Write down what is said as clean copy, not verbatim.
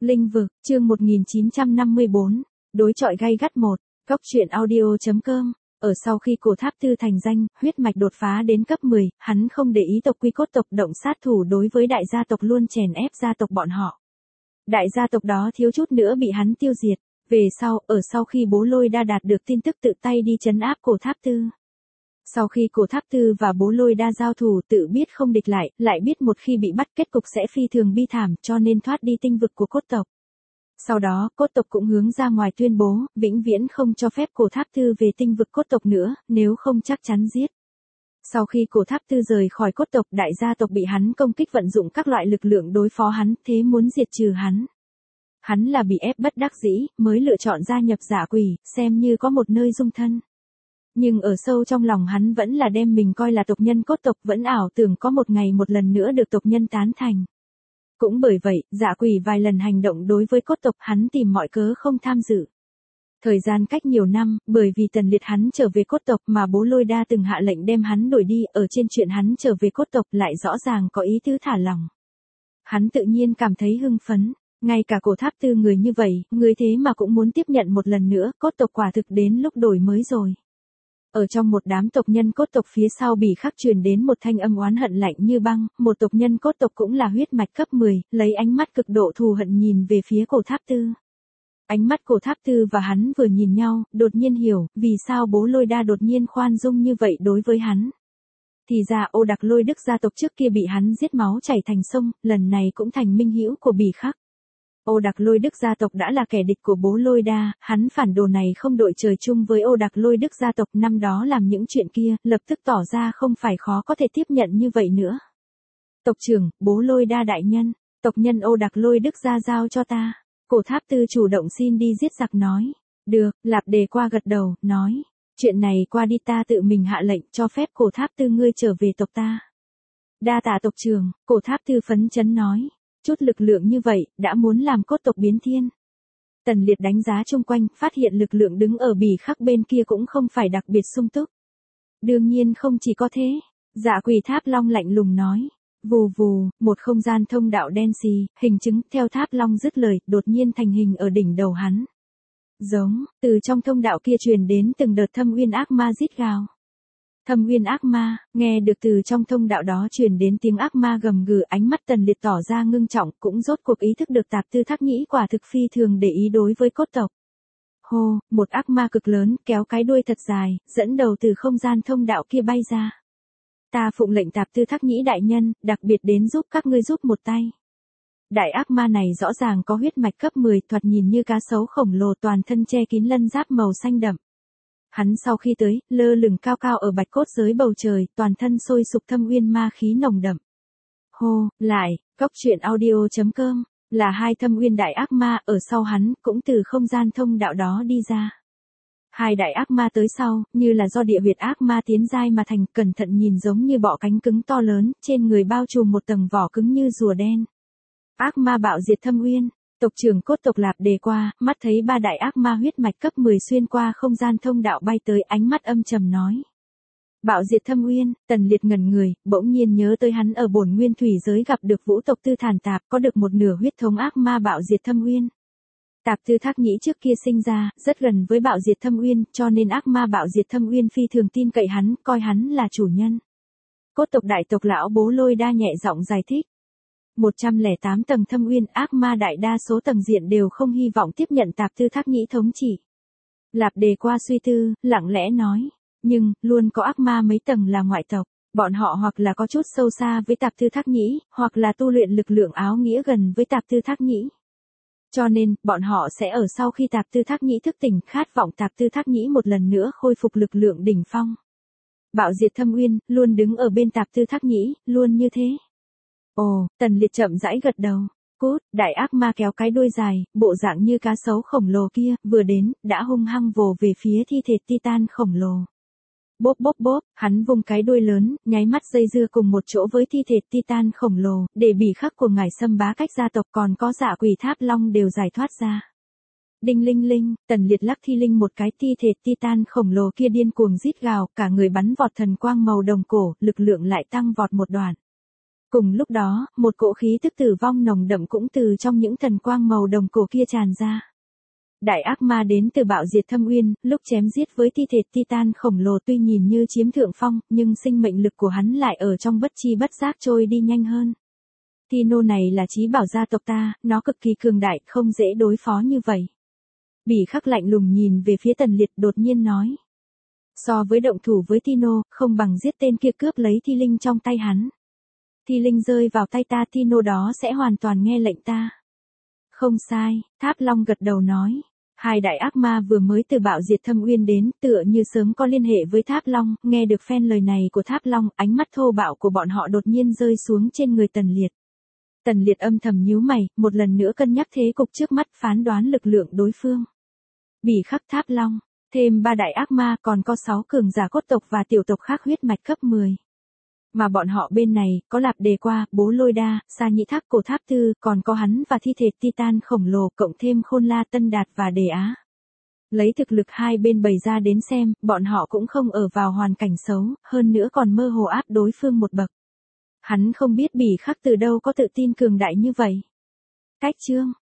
Linh vực, chương 1954, đối chọi gay gắt 1, góc truyện audio.com. Ở sau khi Cổ Tháp Tư thành danh, huyết mạch đột phá đến cấp 10, hắn không để ý tộc quy cốt tộc động sát thủ đối với đại gia tộc luôn chèn ép gia tộc bọn họ. Đại gia tộc đó thiếu chút nữa bị hắn tiêu diệt. Về sau, sau khi Bố Lôi Đa đạt được tin tức tự tay đi trấn áp Cổ Tháp Tư. Sau khi Cổ Tháp Tư và Bố Lôi Đa giao thủ tự biết không địch lại biết một khi bị bắt kết cục sẽ phi thường bi thảm cho nên thoát đi tinh vực của cốt tộc. Sau đó, cốt tộc cũng hướng ra ngoài tuyên bố, vĩnh viễn không cho phép Cổ Tháp Tư về tinh vực cốt tộc nữa, nếu không chắc chắn giết. Sau khi Cổ Tháp Tư rời khỏi cốt tộc, đại gia tộc bị hắn công kích vận dụng các loại lực lượng đối phó hắn, thế muốn diệt trừ hắn. Hắn là bị ép bất đắc dĩ, mới lựa chọn gia nhập Dã Quỷ, xem như có một nơi dung thân. Nhưng ở sâu trong lòng hắn vẫn là đem mình coi là tộc nhân cốt tộc, vẫn ảo tưởng có một ngày một lần nữa được tộc nhân tán thành. Cũng bởi vậy, Dã Quỷ vài lần hành động đối với cốt tộc hắn tìm mọi cớ không tham dự. Thời gian cách nhiều năm, bởi vì Tần Liệt hắn trở về cốt tộc mà Bố Lôi Đa từng hạ lệnh đem hắn đuổi đi, ở trên chuyện hắn trở về cốt tộc lại rõ ràng có ý tứ thả lỏng. Hắn tự nhiên cảm thấy hưng phấn, ngay cả Cổ Tháp Tư người như vậy, người thế mà cũng muốn tiếp nhận một lần nữa, cốt tộc quả thực đến lúc đổi mới rồi. Ở trong một đám tộc nhân cốt tộc phía sau Bỉ Khắc truyền đến một thanh âm oán hận lạnh như băng, một tộc nhân cốt tộc cũng là huyết mạch cấp 10, lấy ánh mắt cực độ thù hận nhìn về phía Cổ Tháp Tư. Ánh mắt Cổ Tháp Tư và hắn vừa nhìn nhau, đột nhiên hiểu, vì sao Bố Lôi Đa đột nhiên khoan dung như vậy đối với hắn. Thì ra Ô Đặc Lôi Đức gia tộc trước kia bị hắn giết máu chảy thành sông, lần này cũng thành minh hữu của Bỉ Khắc. Ô Đặc Lôi Đức gia tộc đã là kẻ địch của Bố Lôi Đa, hắn phản đồ này không đội trời chung với Ô Đặc Lôi Đức gia tộc năm đó làm những chuyện kia, lập tức tỏ ra không phải khó có thể tiếp nhận như vậy nữa. Tộc trưởng, Bố Lôi Đa đại nhân, tộc nhân Ô Đặc Lôi Đức gia giao cho ta. Cổ Tháp Tư chủ động xin đi giết giặc nói. Được, Lạp Đề qua gật đầu, nói. Chuyện này qua đi ta tự mình hạ lệnh cho phép Cổ Tháp Tư ngươi trở về tộc ta. Đa tạ tộc trưởng, Cổ Tháp Tư phấn chấn nói. Chút lực lượng như vậy, đã muốn làm cốt tộc biến thiên. Tần Liệt đánh giá chung quanh, phát hiện lực lượng đứng ở Bỉ Khắc bên kia cũng không phải đặc biệt sung túc. Đương nhiên không chỉ có thế. Dã Quỷ Tháp Long lạnh lùng nói. Vù vù, một không gian thông đạo đen xì, hình chứng, theo Tháp Long dứt lời, đột nhiên thành hình ở đỉnh đầu hắn. Giống, từ trong thông đạo kia truyền đến từng đợt thâm uyên ác ma rít gào. Thâm uyên ác ma, nghe được từ trong thông đạo đó truyền đến tiếng ác ma gầm gừ, ánh mắt Tần Liệt tỏ ra ngưng trọng, cũng rốt cuộc ý thức được Tạp Tư Thác Nhĩ quả thực phi thường để ý đối với cốt tộc. Hô, một ác ma cực lớn, kéo cái đuôi thật dài, dẫn đầu từ không gian thông đạo kia bay ra. Ta phụng lệnh Tạp Tư Thác Nhĩ đại nhân, đặc biệt đến giúp các ngươi giúp một tay. Đại ác ma này rõ ràng có huyết mạch cấp 10, thoạt nhìn như cá sấu khổng lồ toàn thân che kín lân giáp màu xanh đậm. Hắn sau khi tới, lơ lửng cao cao ở bạch cốt giới bầu trời, toàn thân sôi sục thâm uyên ma khí nồng đậm. Hô, lại, góc truyện audio.com, là hai thâm uyên đại ác ma, ở sau hắn, cũng từ không gian thông đạo đó đi ra. Hai đại ác ma tới sau, như là do địa huyệt ác ma tiến giai mà thành, cẩn thận nhìn giống như bọ cánh cứng to lớn, trên người bao trùm một tầng vỏ cứng như rùa đen. Ác ma bạo diệt thâm uyên. Tộc trưởng cốt tộc Lạp Đề qua, mắt thấy ba đại ác ma huyết mạch cấp 10 xuyên qua không gian thông đạo bay tới, ánh mắt âm trầm nói. Bạo diệt thâm uyên. Tần Liệt ngẩn người, bỗng nhiên nhớ tới hắn ở bổn nguyên thủy giới gặp được Vũ tộc Tư Thản Tạp, có được một nửa huyết thống ác ma bạo diệt thâm uyên. Tạp Tư Thác Nhĩ trước kia sinh ra, rất gần với bạo diệt thâm uyên, cho nên ác ma bạo diệt thâm uyên phi thường tin cậy hắn, coi hắn là chủ nhân. Cốt tộc đại tộc lão Bố Lôi Đa nhẹ giọng giải thích. 108 tầng thâm uyên, ác ma đại đa số tầng diện đều không hy vọng tiếp nhận Tạp Tư Thác Nhĩ thống trị. Lạp Đề qua suy tư, lặng lẽ nói, nhưng, luôn có ác ma mấy tầng là ngoại tộc, bọn họ hoặc là có chút sâu xa với Tạp Tư Thác Nhĩ, hoặc là tu luyện lực lượng áo nghĩa gần với Tạp Tư Thác Nhĩ. Cho nên, bọn họ sẽ ở sau khi Tạp Tư Thác Nhĩ thức tỉnh, khát vọng Tạp Tư Thác Nhĩ một lần nữa khôi phục lực lượng đỉnh phong. Bạo diệt thâm uyên, luôn đứng ở bên Tạp Tư Thác Nhĩ, luôn như thế. Ồ, Tần Liệt chậm rãi gật đầu. Cút, đại ác ma kéo cái đuôi dài, bộ dạng như cá sấu khổng lồ kia, vừa đến, đã hung hăng vồ về phía thi thể Titan khổng lồ. Bốp bốp bốp, hắn vùng cái đuôi lớn, nháy mắt dây dưa cùng một chỗ với thi thể Titan khổng lồ, để Bỉ Khắc của ngài xâm bá cách gia tộc còn có Dã Quỷ Tháp Long đều giải thoát ra. Đinh linh linh, Tần Liệt lắc thi linh một cái, thi thể Titan khổng lồ kia điên cuồng rít gào, cả người bắn vọt thần quang màu đồng cổ, lực lượng lại tăng vọt một đoạn. Cùng lúc đó, một cỗ khí tức tử vong nồng đậm cũng từ trong những thần quang màu đồng cổ kia tràn ra. Đại ác ma đến từ bạo diệt thâm uyên, lúc chém giết với thi thể Titan khổng lồ tuy nhìn như chiếm thượng phong, nhưng sinh mệnh lực của hắn lại ở trong bất chi bất giác trôi đi nhanh hơn. Tino này là chí bảo gia tộc ta, nó cực kỳ cường đại, không dễ đối phó như vậy. Bỉ Khắc lạnh lùng nhìn về phía Tần Liệt đột nhiên nói. So với động thủ với Tino, không bằng giết tên kia cướp lấy thi linh trong tay hắn. Thi linh rơi vào tay ta, Tino đó sẽ hoàn toàn nghe lệnh ta. Không sai, Tháp Long gật đầu nói. Hai đại ác ma vừa mới từ bạo diệt thâm uyên đến, tựa như sớm có liên hệ với Tháp Long, nghe được phen lời này của Tháp Long, ánh mắt thô bạo của bọn họ đột nhiên rơi xuống trên người Tần Liệt. Tần Liệt âm thầm nhíu mày, một lần nữa cân nhắc thế cục trước mắt, phán đoán lực lượng đối phương. Bỉ Khắc, Tháp Long, thêm 3 đại ác ma, còn có 6 cường giả cốt tộc và tiểu tộc khác huyết mạch cấp 10. Mà bọn họ bên này, có Lạp Đề Qua, Bố Lôi Đa, Sa Nhĩ Tháp Cổ Tháp Tư, còn có hắn và thi thể Titan khổng lồ, cộng thêm Khôn La Tân Đạt và Đề Á. Lấy thực lực hai bên bày ra đến xem, bọn họ cũng không ở vào hoàn cảnh xấu, hơn nữa còn mơ hồ áp đối phương một bậc. Hắn không biết Bỉ Khắc từ đâu có tự tin cường đại như vậy. Cách chương